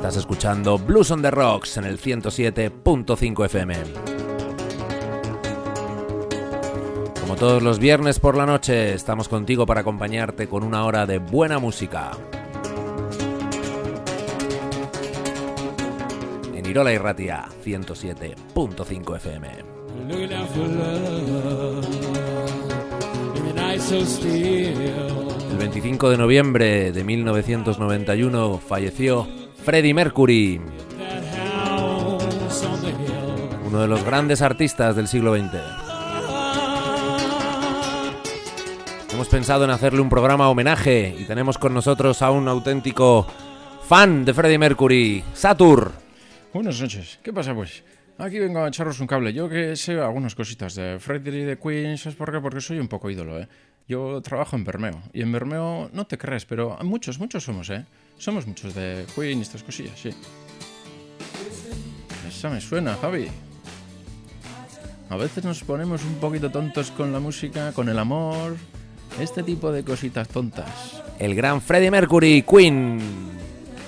Estás escuchando Blues on the Rocks en el 107.5 FM. Como todos los viernes por la noche, estamos contigo para acompañarte con una hora de buena música. En Irola y Ratia, 107.5 FM. El 25 de noviembre de 1991 falleció Freddie Mercury, uno de los grandes artistas del siglo XX. Hemos pensado en hacerle un programa homenaje y tenemos con nosotros a un auténtico fan de Freddie Mercury, Satur. Buenas noches. ¿Qué pasa, pues? Aquí vengo a echaros un cable. Yo que sé algunas cositas de Freddie y de Queen, ¿sabes por qué? Porque soy un poco ídolo, ¿eh? Yo trabajo en Bermeo, y en Bermeo no te crees, pero muchos somos, ¿eh? Somos muchos de Queen y estas cosillas, sí. Esa me suena, Javi. A veces nos ponemos un poquito tontos con la música, con el amor, este tipo de cositas tontas. El gran Freddie Mercury, Queen.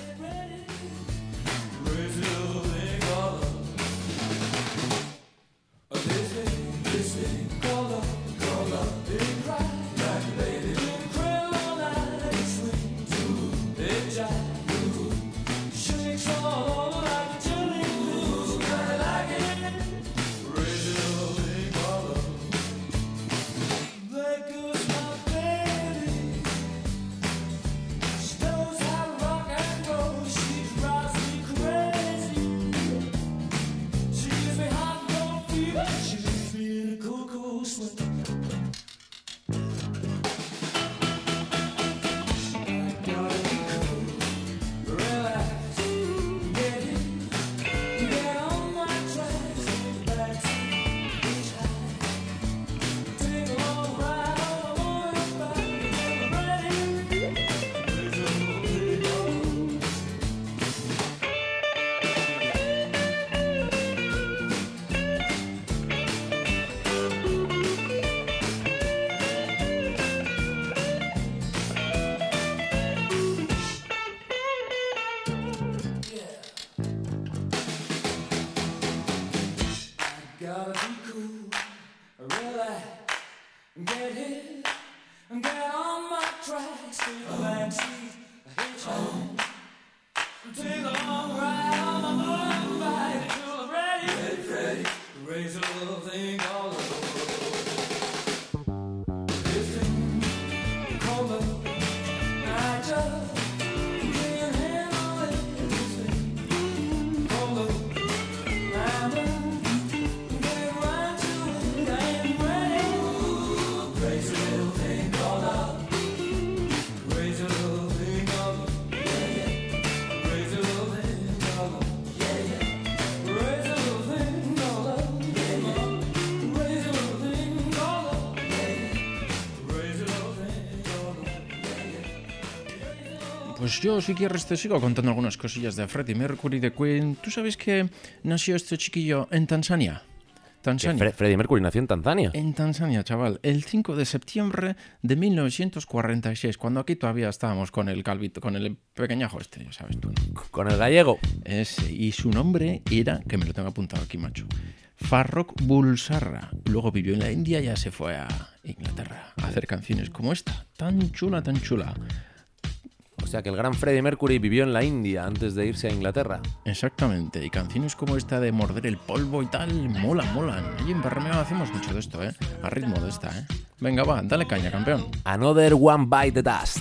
Pues yo, si quieres, te sigo contando algunas cosillas de Freddie Mercury, de Queen. ¿Tú sabes que nació este chiquillo en Tanzania? Freddie Mercury nació en Tanzania. En Tanzania, chaval. El 5 de septiembre de 1946, cuando aquí todavía estábamos con el calvito, con el pequeñajo este, ya sabes tú, ¿no? Con el gallego. Ese. Y su nombre era, que me lo tengo apuntado aquí, macho, Farrokh Bulsara. Luego vivió en la India y ya se fue a Inglaterra a hacer canciones como esta. Tan chula, tan chula. O sea que el gran Freddie Mercury vivió en la India antes de irse a Inglaterra. Exactamente, y canciones como esta de morder el polvo y tal, molan. Y en Bermeo hacemos mucho de esto, a ritmo de esta, Venga, va, dale caña, campeón. Another One Bite the Dust.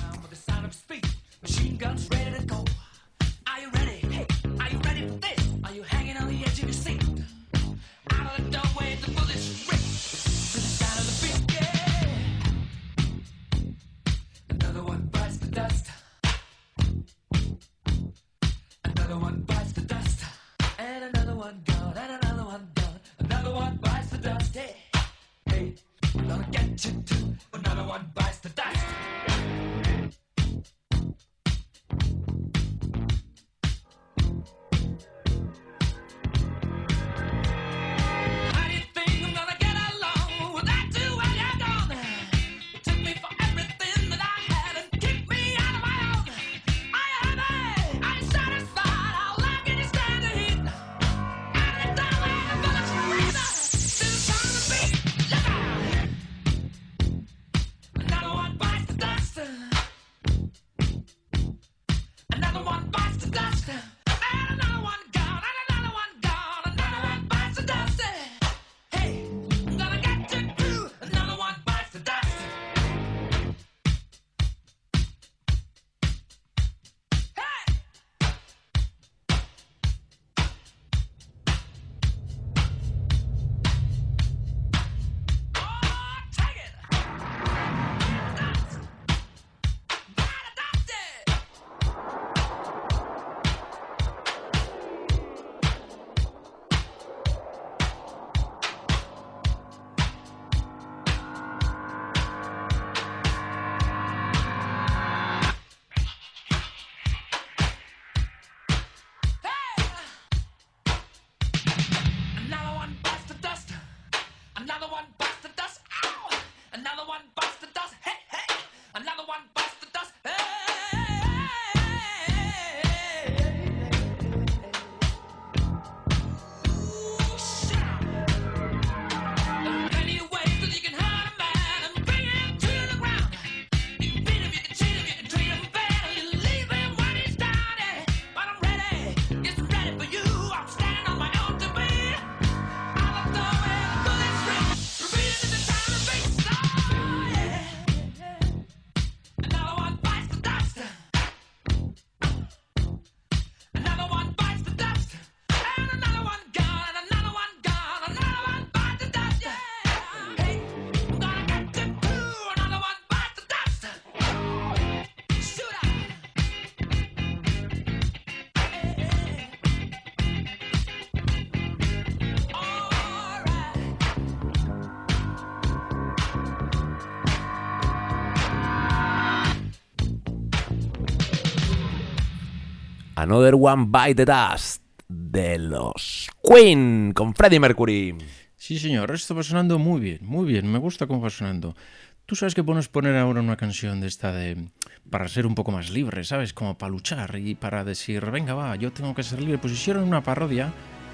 Another One Bite the Dust de los Queen con Freddie Mercury. Sí, señor, esto va sonando muy bien, me gusta cómo va sonando. Tú sabes que podemos poner ahora una canción de esta de para ser un poco más libre, ¿sabes? Como para luchar y para decir, venga, va, yo tengo que ser libre. Pues hicieron una parodia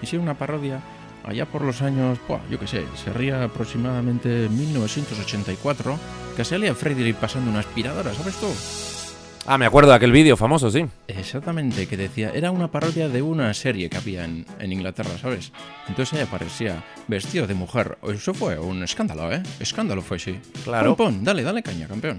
allá por los años, yo qué sé, sería aproximadamente 1984, que salía Freddie pasando una aspiradora, ¿sabes tú? Ah, me acuerdo de aquel vídeo famoso, sí. Exactamente, que decía, era una parodia de una serie que había en Inglaterra, ¿sabes? Entonces ella aparecía vestido de mujer. Eso fue un escándalo, ¿eh? Escándalo fue, sí. Claro. Pon, dale caña, campeón.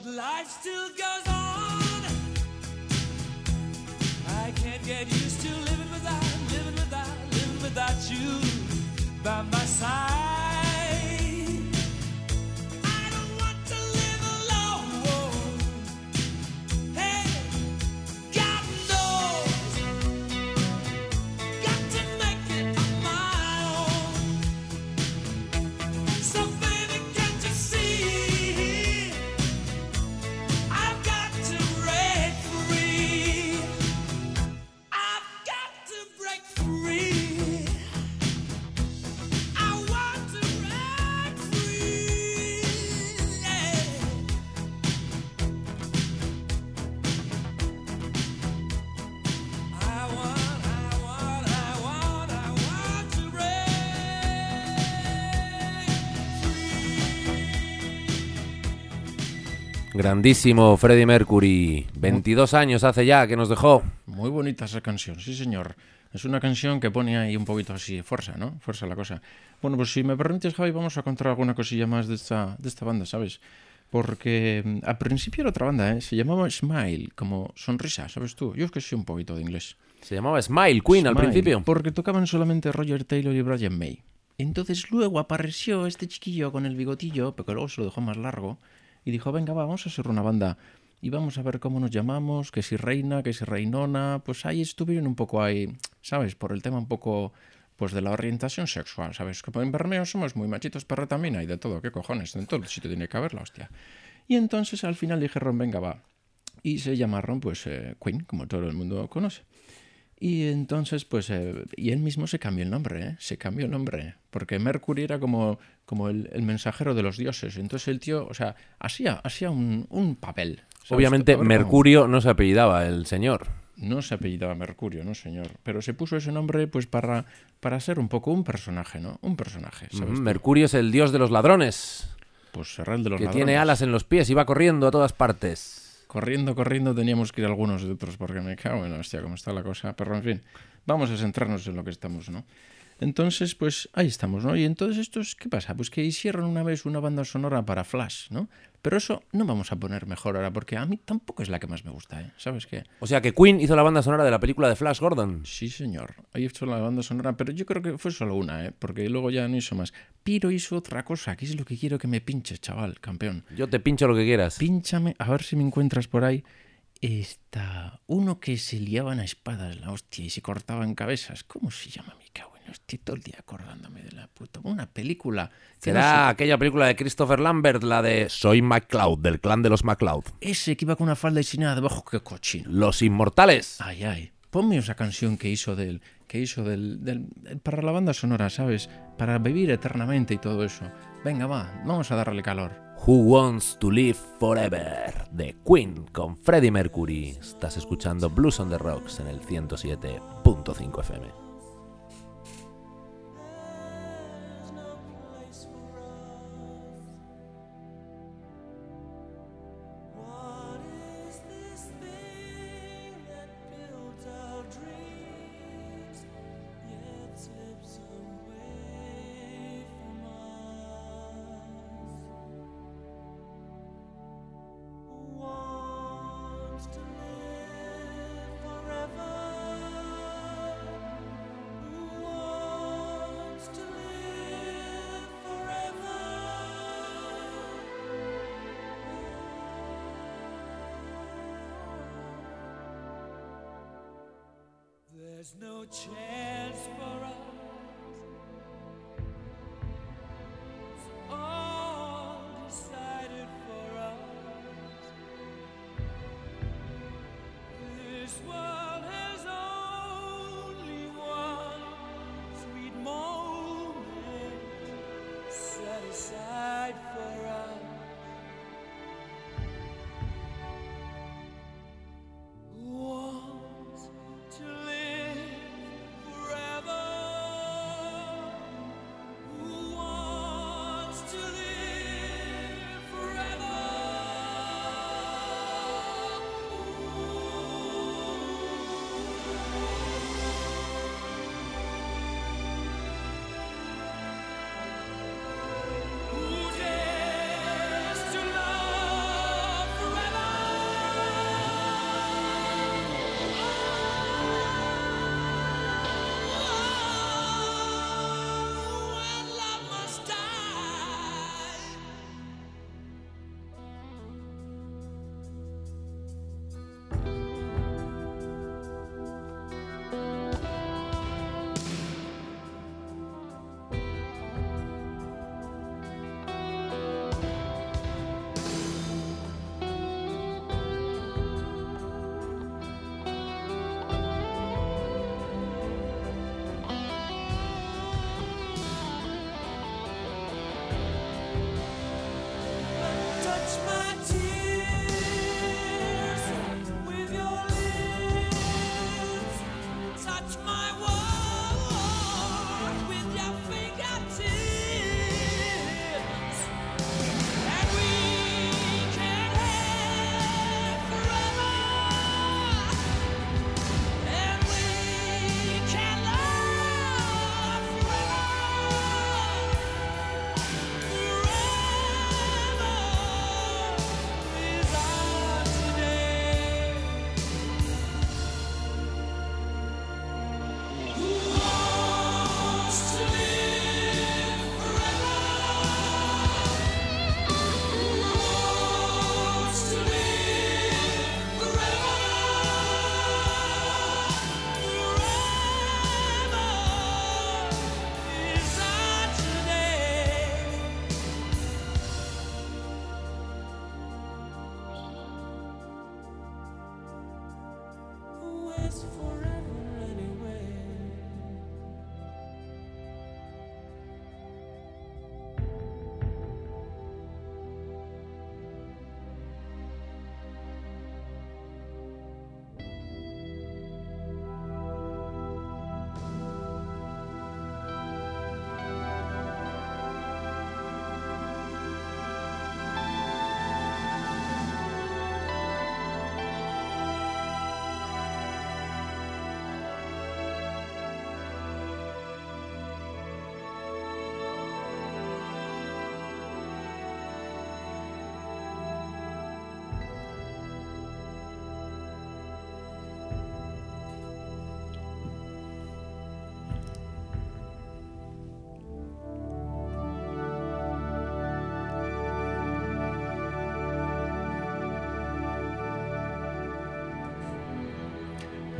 but life still goes on. I can't get used to living without you by my side. Grandísimo Freddie Mercury, 22 años hace ya que nos dejó. Muy bonita esa canción, sí señor. Es una canción que pone ahí un poquito así, fuerza, ¿no? Fuerza la cosa. Bueno, pues si me permites, Javi, vamos a contar alguna cosilla más de esta banda, ¿sabes? Porque al principio era otra banda, ¿eh? Se llamaba Smile, como sonrisa, ¿sabes tú? Yo es que sé un poquito de inglés. Se llamaba Smile, Queen al principio. Porque tocaban solamente Roger Taylor y Brian May. Entonces luego apareció este chiquillo con el bigotillo, pero luego se lo dejó más largo, y dijo, venga, vamos a hacer una banda y vamos a ver cómo nos llamamos, que si Reina, que si Reinona. Pues ahí estuvieron un poco ahí, ¿sabes? Por el tema un poco pues de la orientación sexual, ¿sabes? Como en Bermeo somos muy machitos, pero también hay de todo, ¿qué cojones? En todo el sitio tiene que haber la hostia. Y entonces al final dijeron, venga, va. Y se llamaron pues Queen, como todo el mundo conoce. Y entonces, pues, y él mismo se cambió el nombre, ¿eh? Se cambió el nombre, porque Mercury era como el mensajero de los dioses. Entonces el tío, o sea, hacía un papel. ¿Sabes? Obviamente Mercurio no se apellidaba el señor. No se apellidaba Mercurio, no señor. Pero se puso ese nombre pues para ser un poco un personaje, ¿no? Un personaje, ¿sabes? Mercurio es el dios de los ladrones. Pues será el de los que ladrones. Tiene alas en los pies y va corriendo a todas partes. Corriendo, teníamos que ir algunos de otros, porque me cago en la hostia, cómo está la cosa. Pero en fin, vamos a centrarnos en lo que estamos, ¿no? Entonces, pues ahí estamos, ¿no? Y entonces estos, ¿qué pasa? Pues que hicieron una vez una banda sonora para Flash, ¿no? Pero eso no vamos a poner mejor ahora, porque a mí tampoco es la que más me gusta, ¿eh? ¿Sabes qué? O sea que Queen hizo la banda sonora de la película de Flash Gordon. Sí, señor. Ahí hizo la banda sonora, pero yo creo que fue solo una, ¿eh? Porque luego ya no hizo más. Pero hizo otra cosa, que es lo que quiero que me pinches, chaval, campeón. Yo te pincho lo que quieras. Pínchame, a ver si me encuentras por ahí. Uno que se liaban a espadas, la hostia, y se cortaban cabezas. ¿Cómo se llama? Me cago en la hostia, todo el día acordándome de la puta. Una película. Será no sé... aquella película de Christopher Lambert, la de Soy MacLeod, del clan de los MacLeod. Ese que iba con una falda y sin nada debajo, qué cochino. Los Inmortales. Ay, ay. Ponme esa canción que hizo para la banda sonora, ¿sabes? Para vivir eternamente y todo eso. Venga, vamos a darle calor. Who Wants to Live Forever, de Queen con Freddie Mercury. Estás escuchando Blues on the Rocks en el 107.5 FM. There's no chance for us. It's all decided for us. This world has only one sweet moment set aside for us.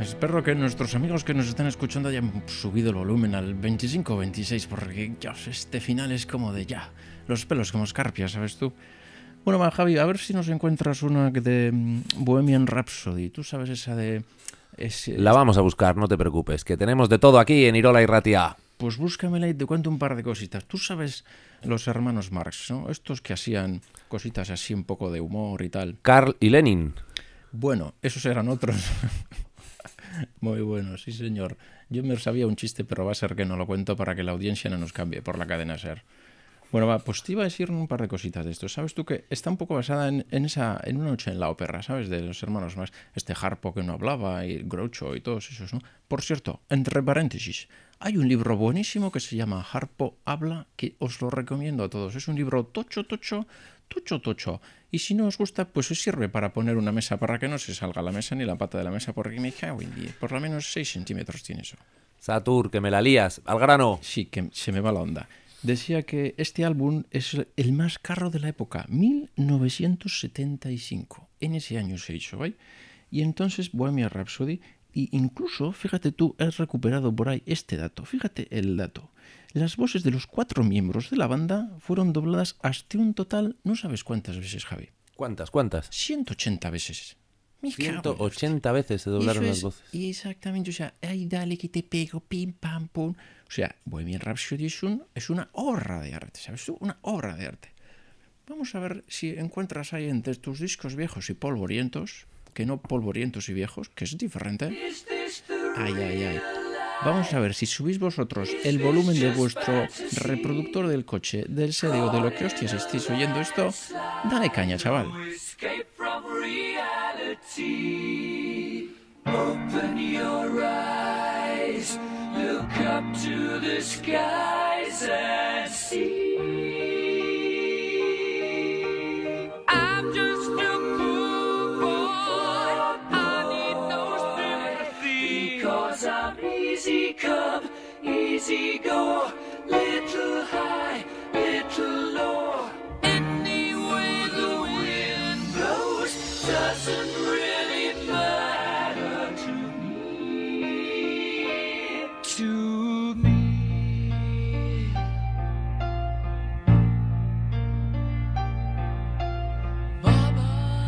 Espero que nuestros amigos que nos están escuchando hayan subido el volumen al 25 o 26, porque Dios, este final es como de ya, los pelos como escarpias, ¿sabes tú? Bueno, va, Javi, a ver si nos encuentras una de Bohemian Rhapsody. Tú sabes esa de... La vamos a buscar, no te preocupes, que tenemos de todo aquí en Irola y Ratia. Pues búscamela y te cuento un par de cositas. Tú sabes los hermanos Marx, ¿no? Estos que hacían cositas así un poco de humor y tal. Carl y Lenin. Bueno, esos eran otros. Muy bueno, sí señor. Yo me sabía un chiste, pero va a ser que no lo cuento para que la audiencia no nos cambie por la cadena SER. Bueno, va, pues te iba a decir un par de cositas de esto. ¿Sabes tú que está un poco basada en una noche en la ópera, ¿sabes? De los hermanos más, Harpo que no hablaba y Groucho y todos esos, ¿no? Por cierto, entre paréntesis, hay un libro buenísimo que se llama Harpo habla, que os lo recomiendo a todos. Es un libro tocho. Y si no os gusta, pues os sirve para poner una mesa para que no se salga la mesa ni la pata de la mesa, porque me cago en 10. Por lo menos 6 centímetros tiene eso. Satur, que me la lías. Al grano. Sí, que se me va la onda. Decía que este álbum es el más caro de la época, 1975. En ese año se hizo, ¿vale? Y entonces Bohemian Rhapsody, y incluso, fíjate tú, he recuperado por ahí este dato. Fíjate el dato. Las voces de los 4 miembros de la banda fueron dobladas hasta un total, no sabes cuántas veces, Javi. ¿Cuántas? 180 veces. 180 veces se doblaron las voces. Exactamente, o sea, ay, dale que te pego, pim, pam, pum. O sea, Bohemian Rhapsody es una obra de arte, ¿sabes tú? Una obra de arte. Vamos a ver si encuentras ahí entre tus discos viejos y polvorientos, que no polvorientos y viejos, que es diferente. Ay. Vamos a ver si subís vosotros el volumen de vuestro reproductor del coche, del CD o de lo que hostias estéis oyendo esto. Dale caña, chaval. Open your eyes, look up to the skies and see. I'm just a poor boy, I need no sympathy, because I'm easy come, easy go, little high, little low. Any way the wind blows doesn't really matter to me. To me. Mama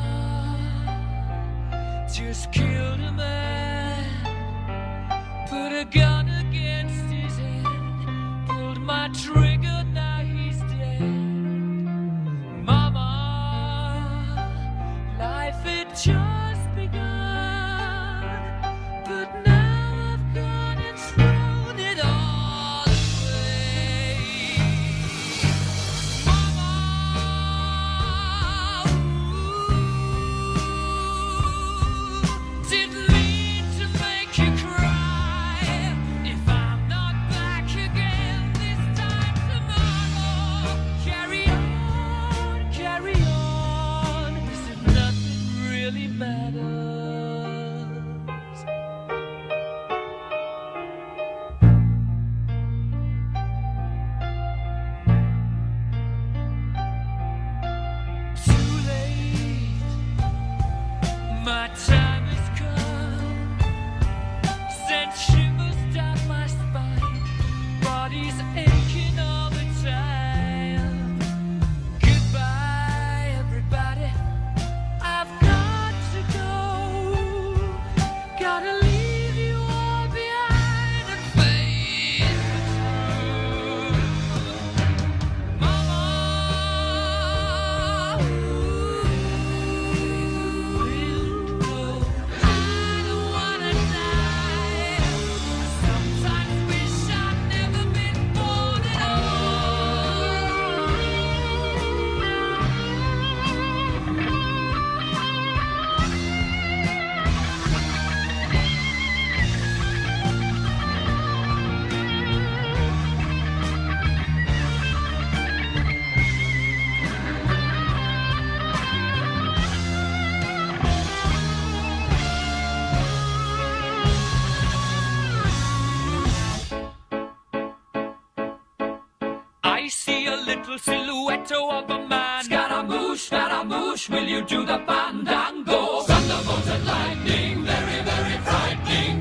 just killed a man, put a gun against his head, pulled my trigger, now he's dead. Mama, life had just begun, but now I've gone and thrown it all away. Mama, didn't mean to make you cry. If I'm not back again this time tomorrow, carry on, as if nothing really matters. Too late, my time has come, sent shivers down my spine, body's aching all the time. Goodbye, everybody, I've got to go, gotta leave you all behind and face the truth. Mama, I don't wanna die. Sometimes wish I'd never been born at all. I see a little silhouette of a man. Scaramouche, will you do the fandango? Thunderbolt and lightning, very, very frightening.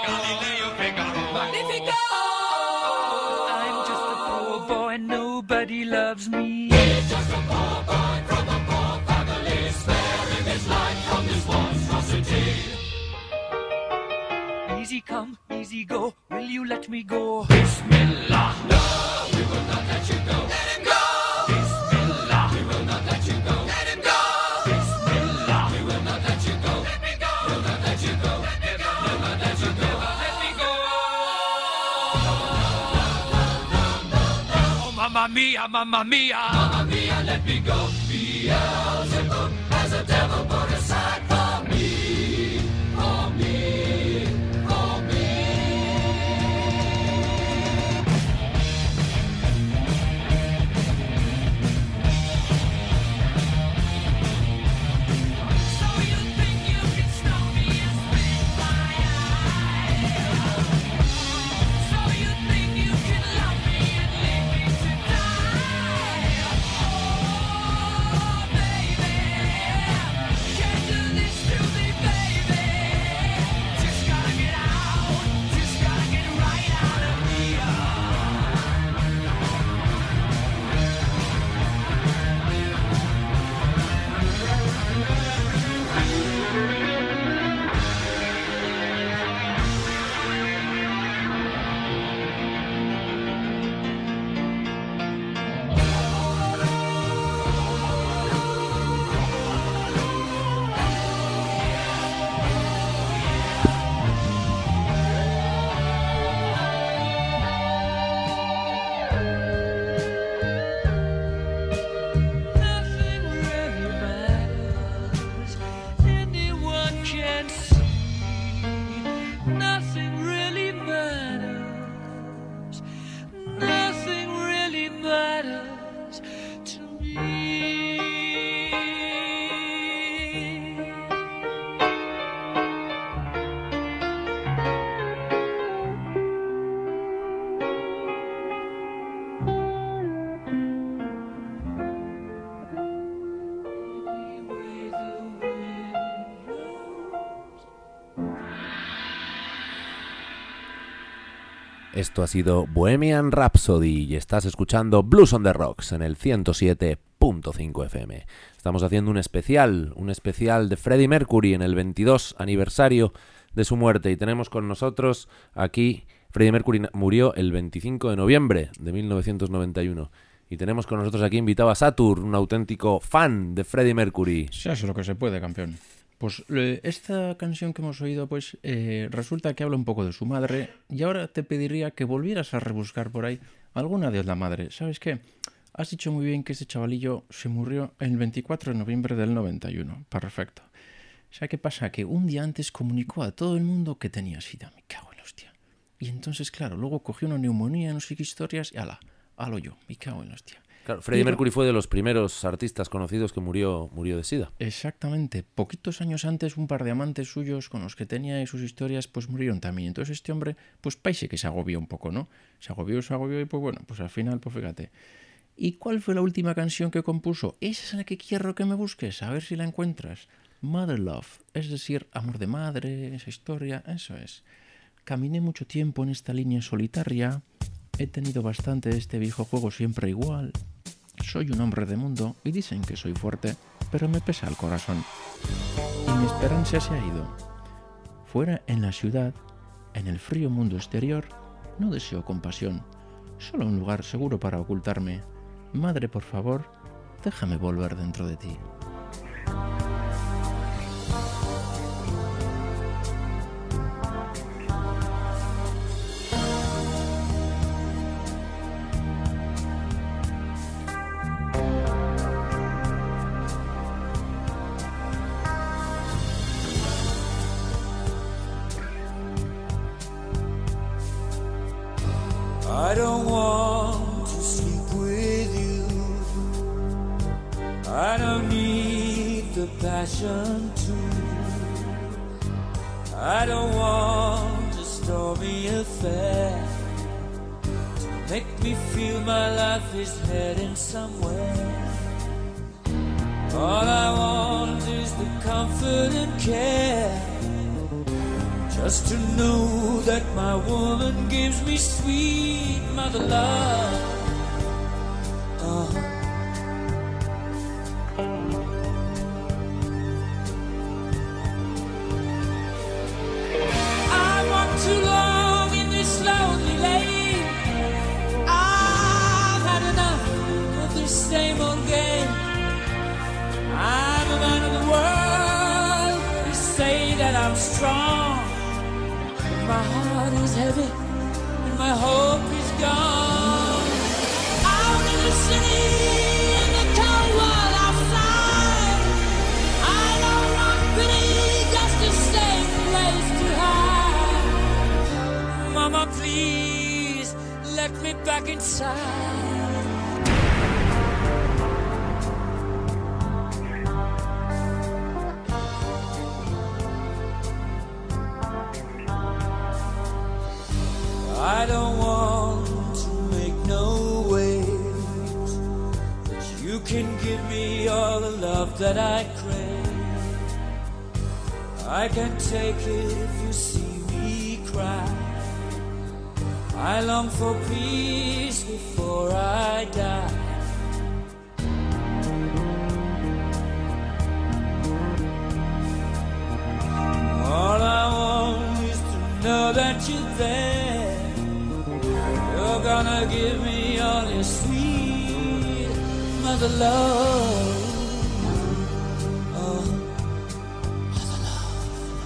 Galileo Figaro. Magnifico! I'm just a poor boy, nobody loves me. He's just a poor boy from a poor family, sparing his life from this monstrosity. Easy come, easy go, will you let me go? Bismillah, no, we will not let you go. Let him go! Bismillah, we will not let you go. Let him go! Bismillah, we will not let you go. Let me go! We'll not let you go. Let me go! We'll not let you go. Let me go! Oh, mamma mia, mamma mia! Mamma mia, let me go. Beelzebub has a devil put aside for me, for me, for me. So you think you can stop me and spit my eye? So you think you can love me and leave me to die? Oh, baby, can't do this to me, baby. Just gotta get out, just gotta get right out of here. Nothing really matters. Anyone can see. Nothing really matters. Nothing really matters to me. Esto ha sido Bohemian Rhapsody y estás escuchando Blues on the Rocks en el 107.5 FM. Estamos haciendo un especial de Freddie Mercury en el 22 aniversario de su muerte y tenemos con nosotros aquí, Freddie Mercury murió el 25 de noviembre de 1991 y tenemos con nosotros aquí invitado a Satur, un auténtico fan de Freddie Mercury. Se hace lo que se puede, campeón. Pues esta canción que hemos oído, pues resulta que habla un poco de su madre y ahora te pediría que volvieras a rebuscar por ahí alguna de la madre. ¿Sabes qué? Has dicho muy bien que este chavalillo se murió el 24 de noviembre del 91. Perfecto. O sea, ¿qué pasa? Que un día antes comunicó a todo el mundo que tenía SIDA. Me cago en la hostia. Y entonces, claro, luego cogió una neumonía, no sé qué historias y ala, halo yo. Me cago en la hostia. Claro, Freddie Mercury fue de los primeros artistas conocidos que murió de SIDA. Exactamente. Poquitos años antes, un par de amantes suyos con los que tenía y sus historias, pues murieron también. Entonces este hombre, pues parece que se agobió un poco, ¿no? Se agobió y pues bueno, pues al final, pues fíjate. ¿Y cuál fue la última canción que compuso? Esa es la que quiero que me busques, a ver si la encuentras. Mother Love, es decir, amor de madre, esa historia, eso es. Caminé mucho tiempo en esta línea solitaria, he tenido bastante de este viejo juego siempre igual. Soy un hombre de mundo y dicen que soy fuerte, pero me pesa el corazón. Y mi esperanza se ha ido. Fuera en la ciudad, en el frío mundo exterior, no deseo compasión, solo un lugar seguro para ocultarme. Madre, por favor, déjame volver dentro de ti. I don't want to sleep with you. I don't need the passion to. I don't want a stormy affair to make me feel my life is heading somewhere. All I want is the comfort and care. just to know that my woman gives me sweet mother love. I walked too long in this lonely lane. I've had enough of this same old game. I'm a man of the world. They say that I'm strong. My heart is heavy and my hope is gone. Out in the city, in the cold world outside, I don't want pity, just a safe place to hide. Mama, please let me back inside. I don't want to make no waves, but you can give me all the love that I crave. I can take it if you see me cry. I long for peace before I die. All I want is to know that you're there. You're gonna give me all your sweet mother love. Oh, mother love.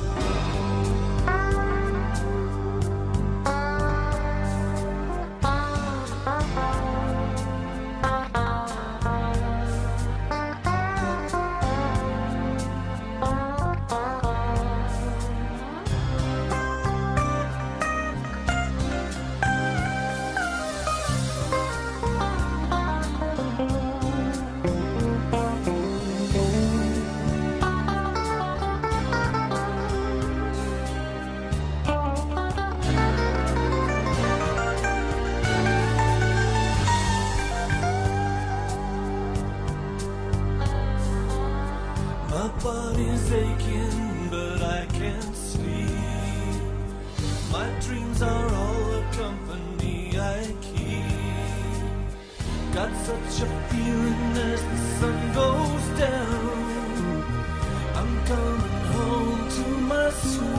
My body's aching, but I can't sleep. My dreams are all the company I keep. Got such a feeling as the sun goes down, I'm coming home to my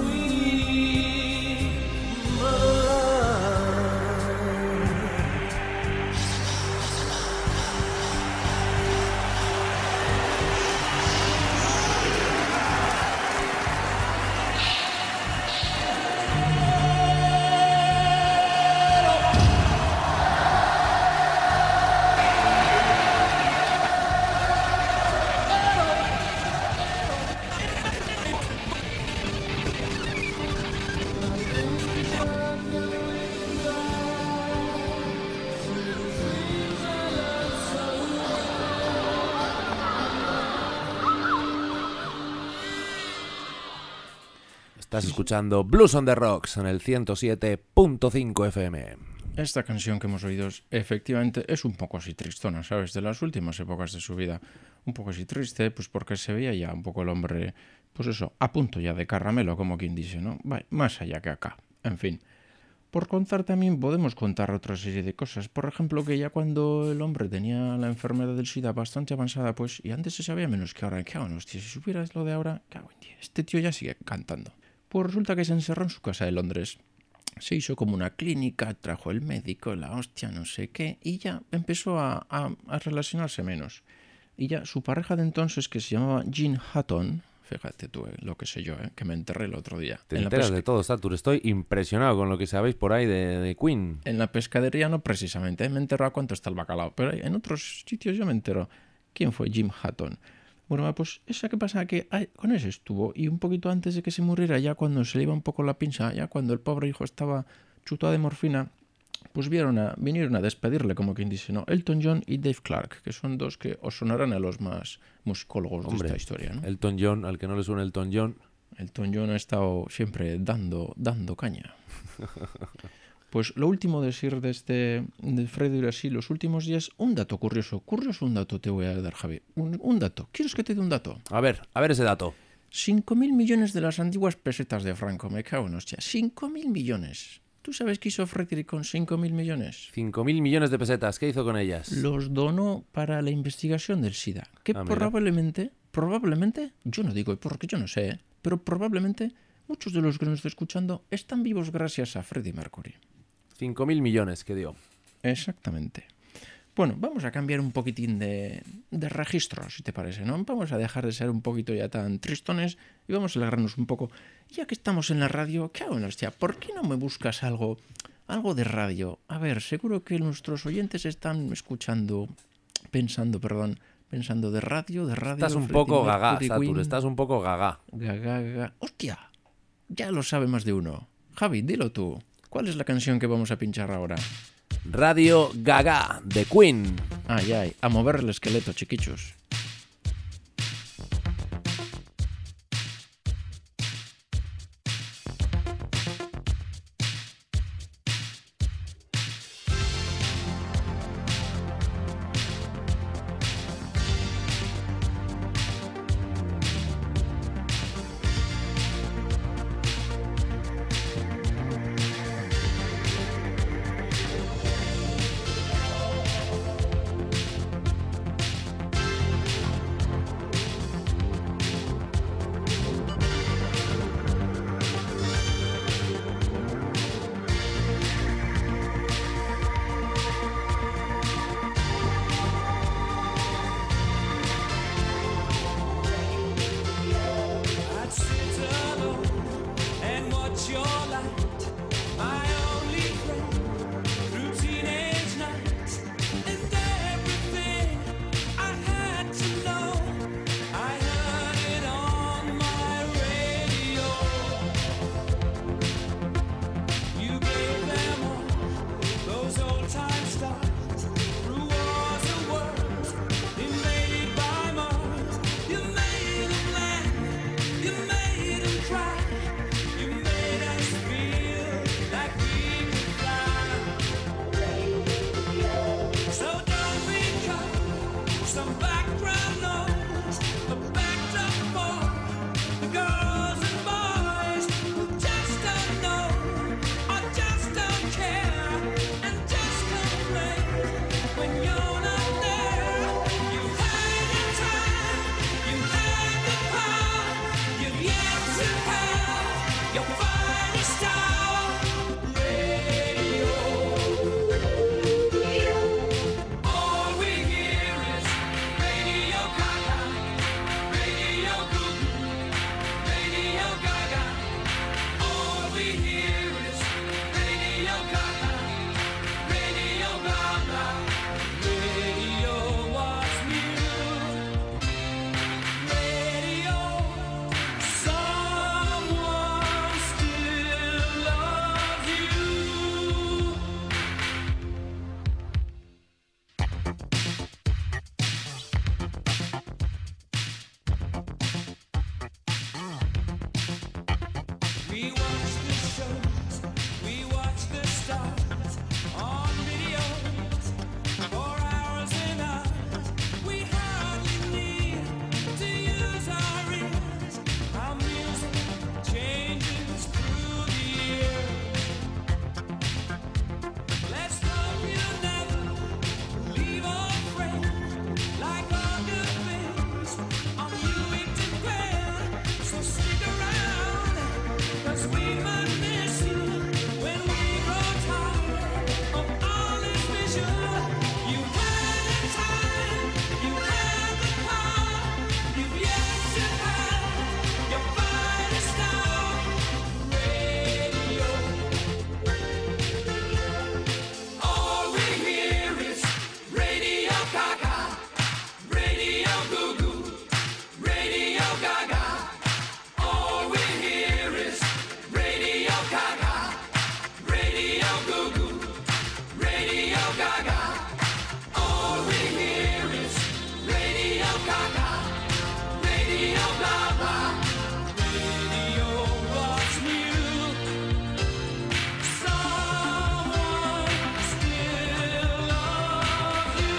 sweet mother. Estás escuchando Blues on the Rocks en el 107.5 FM. Esta canción que hemos oído efectivamente es un poco así tristona, ¿sabes? De las últimas épocas de su vida. Un poco así triste, pues porque se veía ya un poco el hombre, pues eso, a punto ya de caramelo, como quien dice, ¿no? Va, más allá que acá. En fin. Por contar también podemos contar otra serie de cosas. Por ejemplo, que ya cuando el hombre tenía la enfermedad del SIDA bastante avanzada, pues, y antes se sabía menos que ahora. ¿Qué hago? Hostia, si supieras lo de ahora, cago en 10. Este tío ya sigue cantando. Pues resulta que se encerró en su casa de Londres. Se hizo como una clínica, trajo el médico, la hostia, no sé qué, y ya empezó a relacionarse menos. Y ya su pareja de entonces, que se llamaba Jean Hatton, fíjate tú, lo que sé yo, que me enterré el otro día. Te enteras de todo, Satur. Estoy impresionado con lo que sabéis por ahí de Queen. En la pescadería no precisamente, me entero a cuánto está el bacalao, pero en otros sitios yo me entero quién fue Jim Hatton. Bueno, pues esa que pasa que con ese estuvo, y un poquito antes de que se muriera, ya cuando se le iba un poco la pinza, ya cuando el pobre hijo estaba chutado de morfina, pues vinieron a despedirle, como quien dice, ¿no? Elton John y Dave Clark, que son dos que os sonarán a los más musicólogos de esta historia, ¿no? Elton John, al que no le suena Elton John. Elton John ha estado siempre dando caña. Pues lo último decir de Freddie así los últimos días, un dato curioso un dato te voy a dar, Javi. Un dato. ¿Quieres que te dé un dato? A ver ese dato. 5.000 millones de las antiguas pesetas de Franco, me cago en hostia. 5.000 millones. ¿Tú sabes qué hizo Frederick con 5.000 millones? 5.000 millones de pesetas. ¿Qué hizo con ellas? Los donó para la investigación del SIDA. Que Ah, mira. probablemente, yo no digo porque yo no sé, pero probablemente muchos de los que nos están escuchando están vivos gracias a Freddie Mercury. 5.000 millones que dio. Exactamente. Bueno, vamos a cambiar un poquitín de registro, si te parece, ¿no? Vamos a dejar de ser un poquito ya tan tristones y vamos a alegrarnos un poco. Ya que estamos en la radio, ¿qué hago en hostia? ¿Por qué no me buscas algo de radio? A ver, seguro que nuestros oyentes están pensando de radio. Estás un Freddie poco gaga, Mercury, Satur, Queen. estás un poco gaga. Gaga. ¡Hostia! Ya lo sabe más de uno. Javi, dilo tú. ¿Cuál es la canción que vamos a pinchar ahora? Radio Gaga de Queen. Ay, a mover el esqueleto, chiquichos. I'd sit alone and watch your light, my only friend through teenage nights, and everything I had to know, I heard it on my radio. You gave them all those old time stars through wars and worlds invaded by Mars. You made them laugh. You made them cry. You made us feel like we could fly. So don't become some background noise, a backdrop for the girls and boys who just don't know or just don't care and just complain when you're not there. You had your time, you had the power. You've yet to have your finest hour. Radio. All we hear is Radio Gaga, Radio Goo Goo, Radio Gaga. All we hear is Radio Gaga, Radio Gaga. Radio was new. Radio. Someone still loves you. We watch the shows, we watch the stars on videos for hours and hours. We hardly need to use our ears. Our music changes through the year. Let's hope you never leave our friends like all good things on you we depend. So stick around, 'cause we might miss you when we grow tired of all this vision. You had the time, you had the power, you've yet to have your finest hour. Radio. All we hear is Radio Gaga, Radio Goo Goo, Radio Gaga. All we hear is Radio Gaga, Radio Goo Goo, Radio Gaga. All we hear is Radio Gaga, Radio blah blah. Radio was new. Someone still loves you.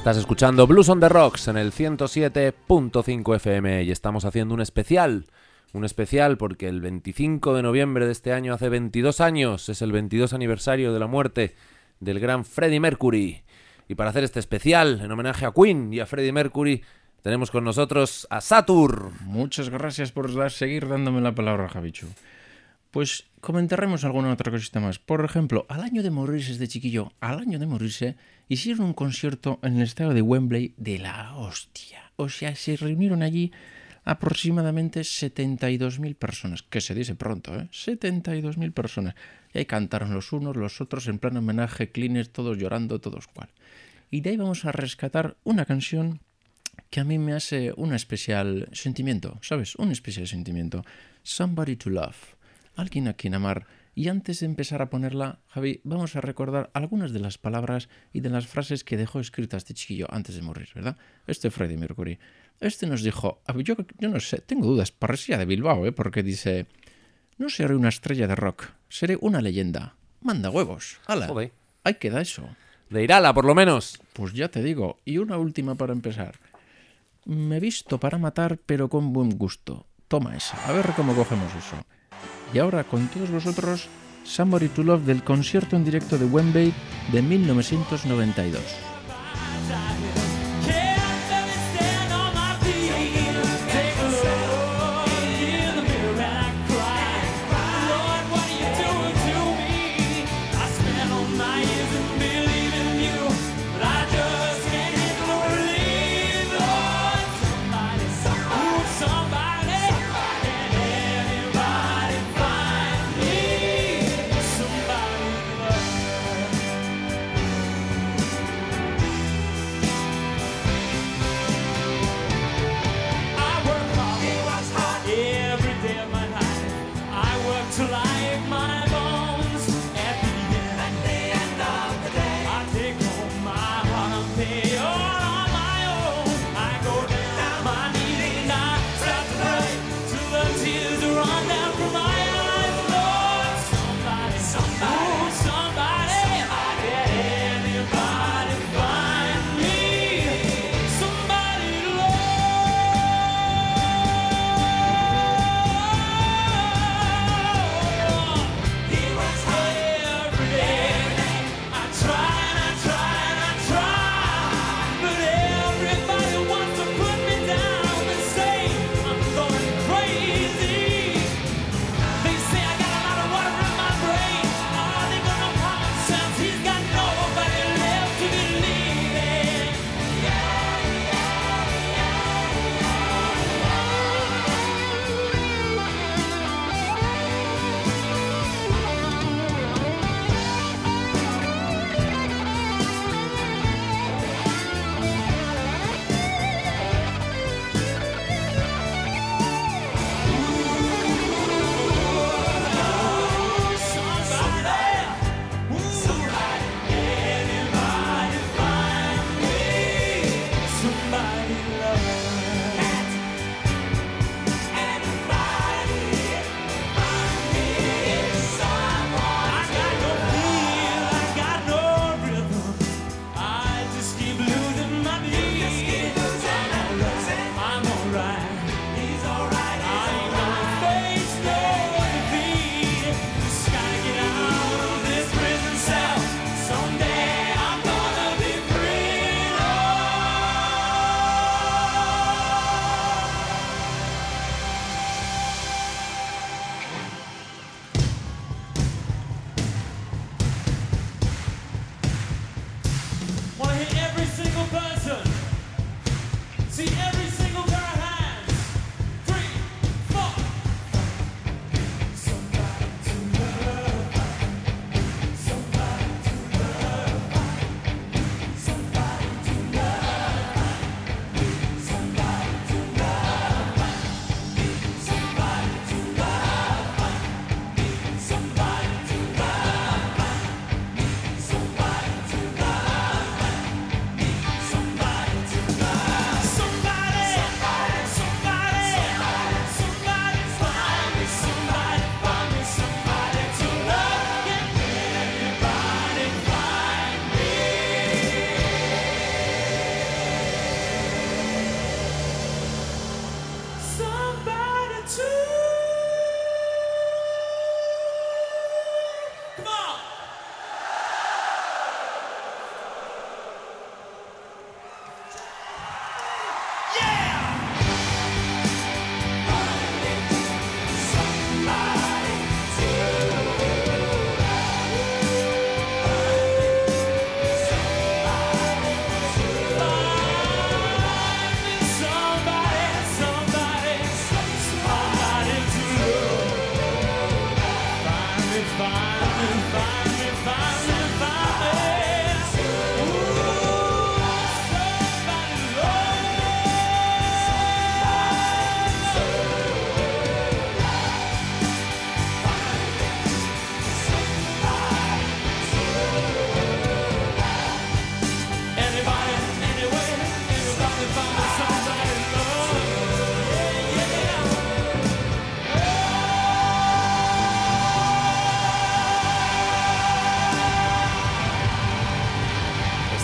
Estás escuchando Blues on the Rocks en el 107.5 FM y estamos haciendo un especial porque el 25 de noviembre de este año, hace 22 años, es el 22 aniversario de la muerte del gran Freddie Mercury. Y para hacer este especial, en homenaje a Queen y a Freddie Mercury, tenemos con nosotros a Satur. Muchas gracias por seguir dándome la palabra, Javichu. Pues comentaremos alguna otra cosita más. Por ejemplo, al año de morirse este chiquillo, hicieron un concierto en el estadio de Wembley de la hostia. O sea, se reunieron allí aproximadamente 72.000 personas, que se dice pronto, 72.000 personas. Y ahí cantaron los unos, los otros, en plan homenaje, cleaners, todos llorando, todos cual. Y de ahí vamos a rescatar una canción que a mí me hace un especial sentimiento, ¿sabes? Un especial sentimiento. Somebody to Love. Alguien a quien amar. Y antes de empezar a ponerla, Javi, vamos a recordar algunas de las palabras y de las frases que dejó escritas este chiquillo antes de morir, ¿verdad? Freddie Mercury. Nos dijo, yo no sé, tengo dudas, parecía de Bilbao, porque dice, no seré una estrella de rock, seré una leyenda. Manda huevos. ¡Hala! Joder. Ahí queda eso. De Irala, por lo menos. Pues ya te digo. Y una última para empezar. Me he visto para matar, pero con buen gusto. Toma esa, a ver cómo cogemos eso. Y ahora, con todos vosotros, Somebody to Love del concierto en directo de Wembley de 1992.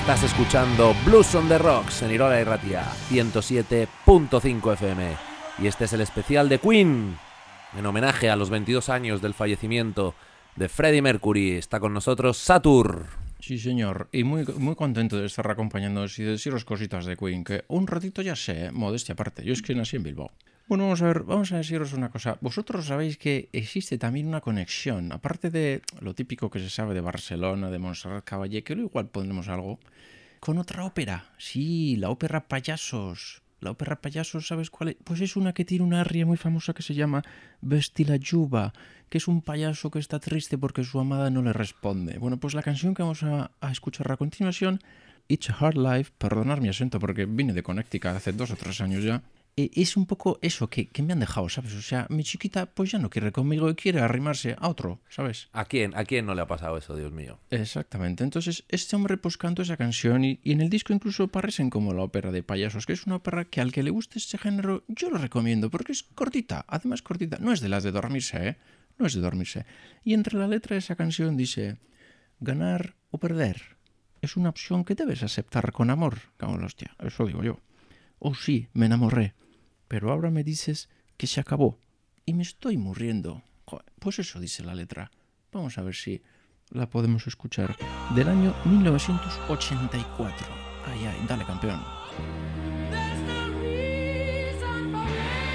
Estás escuchando Blues on the Rocks en Irola y Ratia, 107.5 FM. Y este es el especial de Queen, en homenaje a los 22 años del fallecimiento de Freddie Mercury. Está con nosotros Satur. Sí, señor, y muy contento de estar acompañándoos y de deciros cositas de Queen, que un ratito ya sé, modestia aparte, yo es que nací en Bilbao. Bueno, vamos a deciros una cosa. Vosotros sabéis que existe también una conexión, aparte de lo típico que se sabe de Barcelona, de Montserrat Caballé, que igual pondremos algo, con otra ópera. Sí, la ópera Payasos. La ópera Payasos, ¿sabes cuál es? Pues es una que tiene una aria muy famosa que se llama Vesti la Juba, que es un payaso que está triste porque su amada no le responde. Bueno, pues la canción que vamos a escuchar a continuación, It's a Hard Life, perdonad mi acento porque vine de Connecticut hace 2 o 3 años ya, es un poco eso que me han dejado, ¿sabes? O sea, mi chiquita pues ya no quiere conmigo y quiere arrimarse a otro, ¿sabes? ¿A quién no le ha pasado eso, Dios mío? Exactamente. Entonces, este hombre pues cantó esa canción y en el disco incluso aparecen como la ópera de Payasos, que es una ópera que al que le guste este género yo lo recomiendo porque es cortita, además cortita. No es de las de dormirse, ¿eh? No es de dormirse. Y entre la letra de esa canción dice: ganar o perder es una opción que debes aceptar con amor. Cago en la hostia, eso digo yo. Oh sí, me enamoré, pero ahora me dices que se acabó y me estoy muriendo. Joder, pues eso dice la letra. Vamos a ver si la podemos escuchar. Del año 1984. Ay, ay, dale, campeón. There's no reason for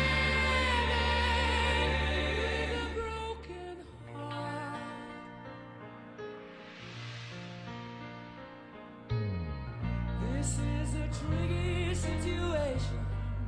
living with a broken heart. This is a tricky situation.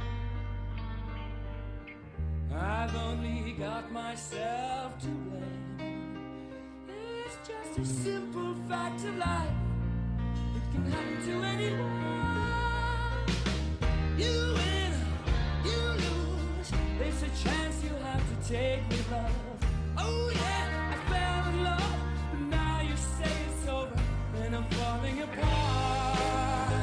I've only got myself to blame. It's just a simple fact of life. It can happen to anyone. You win, you lose. It's a chance you have to take with love. Oh yeah, I fell in love, but now you say it's over, and I'm falling apart.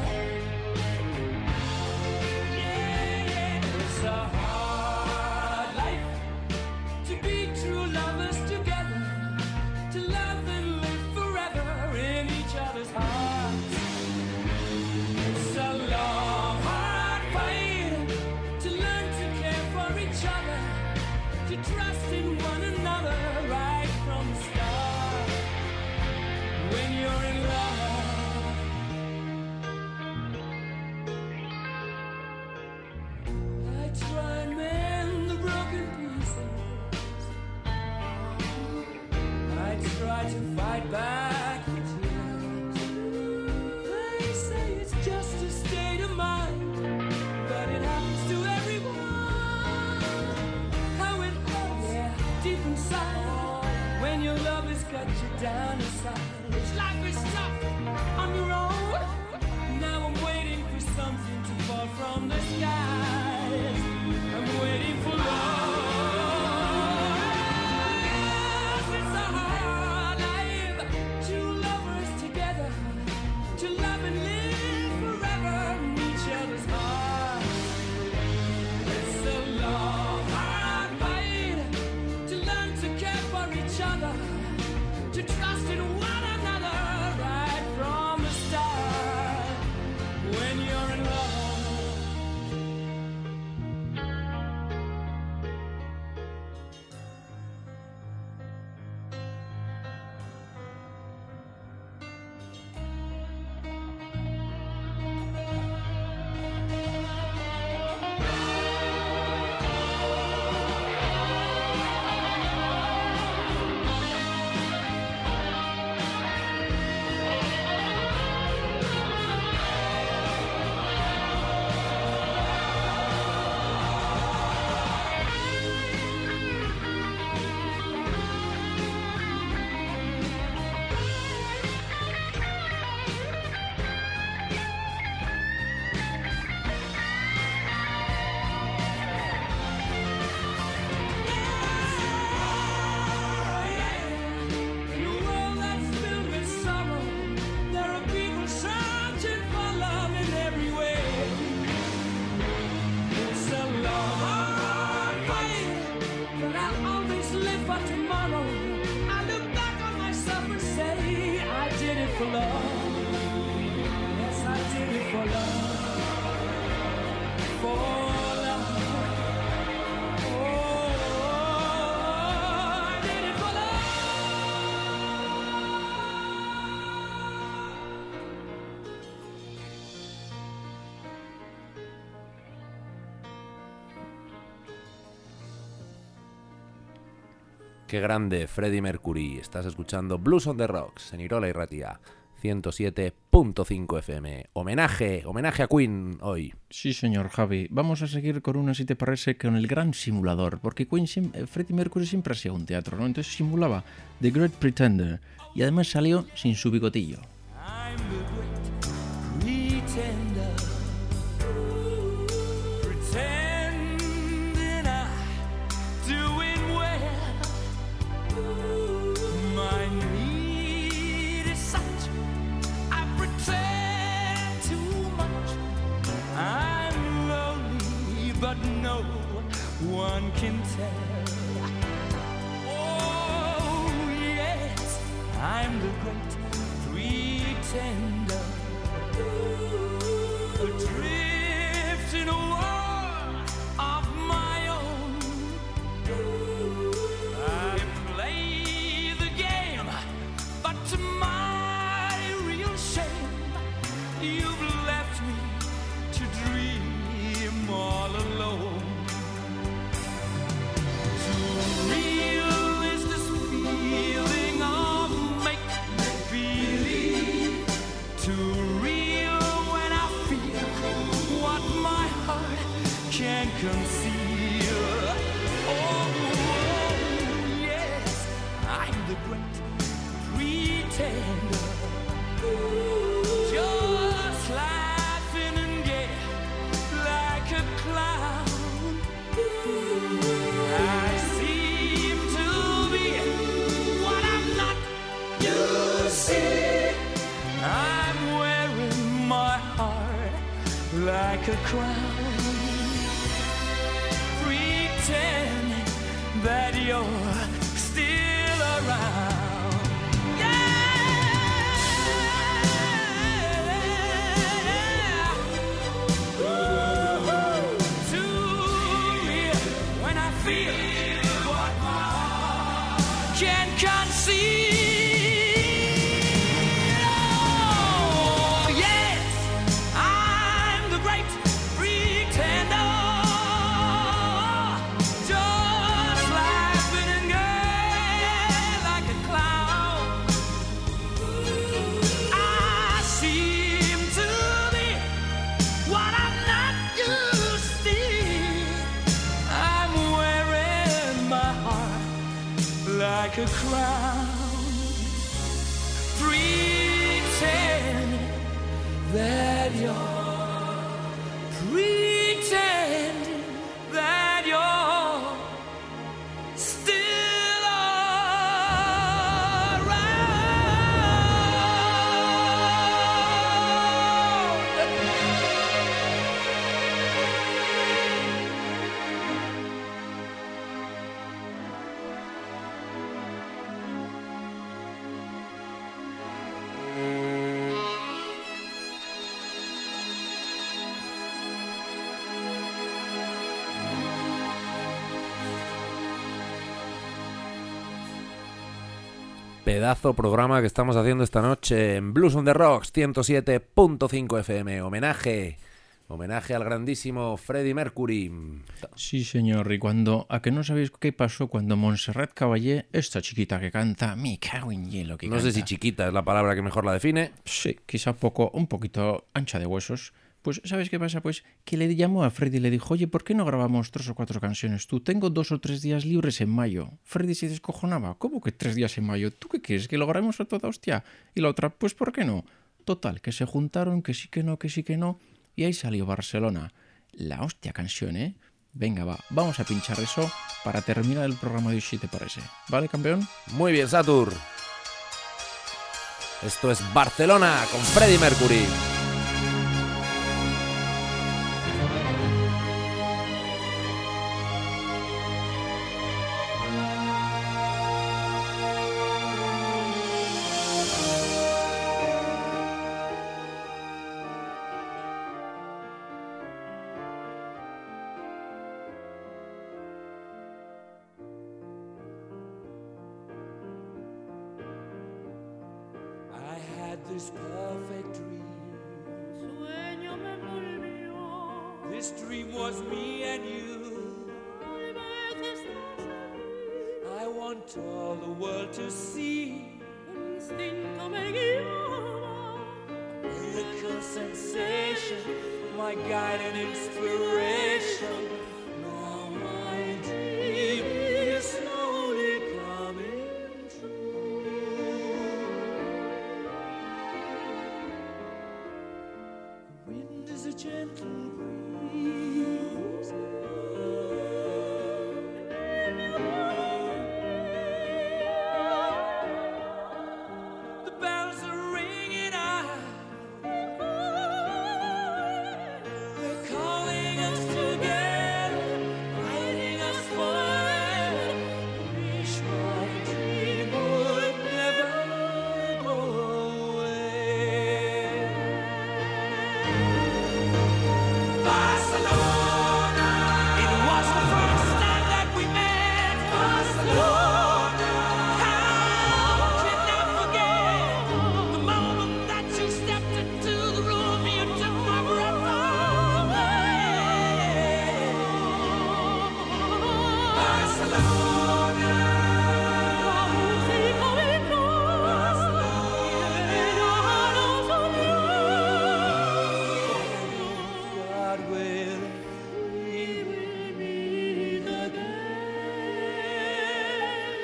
Yeah, it's a hard life to be true lovers together, to love and live forever in each other's hearts. It's a long, hard fight to learn to care for each other, to trust in one another right from the start. When you're in love, I try and mend the broken pieces. I try to fight back the tears. They say it's just a state of mind, but it happens to everyone. How it hurts, yeah, deep inside, when your love has cut you down inside. It's life is tough on your own. Now I'm waiting for something to fall from the skies. I'm waiting for love. It's a hard life, two lovers together, to love and live forever in each other's hearts. It's a long, hard fight to learn to care for each other, to trust in one another right from the start. When you're in love. In a world that's filled with sorrow, there are people searching for love in every way. It's a long, hard fight, but I'll always live for tomorrow. I look back on myself and say I did it for love. for love, for love. Oh, I did it for love. Qué grande, Freddie Mercury. Estás escuchando Blues on the Rocks en Irola y Ratia, 107.5 FM. Homenaje a Queen hoy. Sí, señor Javi. Vamos a seguir con una, si te parece, con el gran simulador, porque Freddie Mercury siempre hacía un teatro, ¿no? Entonces simulaba The Great Pretender y además salió sin su bigotillo. I'm the great pretender, pretending I'm doing well. My need is such, I pretend too much. I'm lonely, but no one can tell. Oh yes, I'm the great pretender, adrift in a world of my own. I play the game, but to my real shame, you've left me to dream all alone. Too real is this feeling of make-believe. Too real when I feel what my heart can't conceal. Oh, yes, I'm the great pretender, just laughing and gay like a clown. I seem to be what I'm not. You see, I'm wearing my heart like a crown, pretending that you're still around. Yeah. Ooh, too real when I feel what my heart can't conceal. Oh, yes, I'm the great pretender, just laughing and gay like a clown. I seem to be what I'm not, you see. I'm wearing my heart like a crown, pretending that pretending that you're still Pedazo programa que estamos haciendo esta noche en Blues on the Rocks, 107.5 FM. Homenaje al grandísimo Freddie Mercury. Sí, señor. Y a que no sabéis qué pasó cuando Montserrat Caballé, esta chiquita que canta, me cago en hielo que No canta. sé si chiquita es la palabra que mejor la define. Sí, quizá un poquito ancha de huesos. Pues, ¿sabes qué pasa? Pues que le llamó a Freddy y le dijo, oye, ¿por qué no grabamos 3 o 4 canciones tú? Tengo 2 o 3 días libres en mayo. Freddy se descojonaba. ¿Cómo que 3 días en mayo? ¿Tú qué quieres? ¿Que lo grabemos a toda hostia? Y la otra, pues ¿por qué no? Total, que se juntaron, que sí que no, que sí que no. Y ahí salió Barcelona. La hostia canción, ¿eh? Venga, vamos a pinchar eso para terminar el programa de hoy, si te parece. ¿Vale, campeón? Muy bien, Satur. Esto es Barcelona con Freddie Mercury. this perfect dream. Sueño me envolvió. This dream was me and you. Tal vez estás aquí. I want all the world to see. El instinto me guiaba. Miracle sensation, my guide and inspiration. Now my dream is slowly coming true. The wind is a gentle breeze. The bells are ringing out. They're calling us together, guiding us forever. Wish my dream would never go away. Barcelona. It was the first time that we met. Barcelona. How can I forget the moment that you stepped into the room? You took my breath away. Barcelona. Música del corazón. God will, we will meet again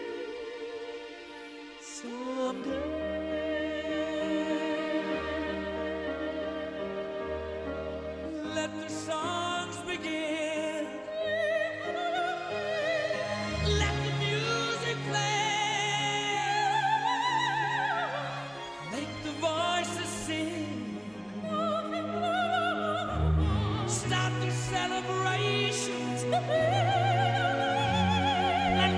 someday. Let the songs begin. Let the music play. Make the voices sing. Start the celebrations and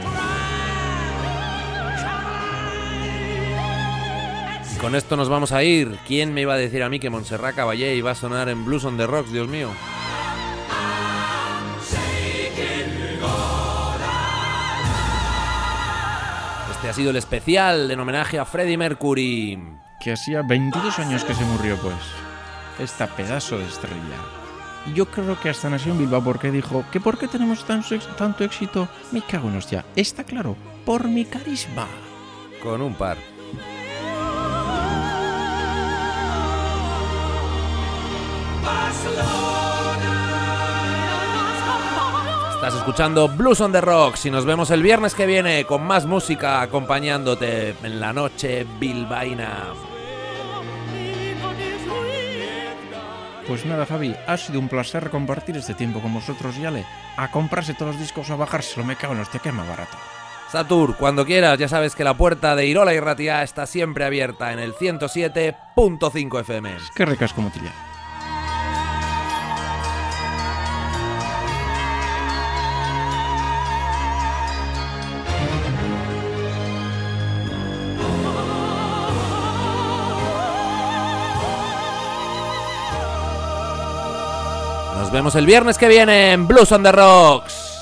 cry. Con esto nos vamos a ir. ¿Quién me iba a decir a mí que Montserrat Caballé iba a sonar en Blues on the Rocks, Dios mío? Este ha sido el especial en homenaje a Freddie Mercury. Que hacía 22 años que se murió, pues. Esta pedazo de estrella. Y yo creo que hasta nació en Bilbao porque dijo que ¿por qué tenemos tanto éxito? Me cago en hostia. Está claro, por mi carisma. Con un par. Estás escuchando Blues on the Rocks y nos vemos el viernes que viene con más música acompañándote en la noche bilbaína. Pues nada, Javi, ha sido un placer compartir este tiempo con vosotros y Ale. A comprarse todos los discos o a bajárselo, me cago en hostia, que es más barato. Satur, cuando quieras, ya sabes que la puerta de Irola y Ratia está siempre abierta en el 107.5 FM. Qué recasco motilla. Nos vemos el viernes que viene en Blues on the Rocks.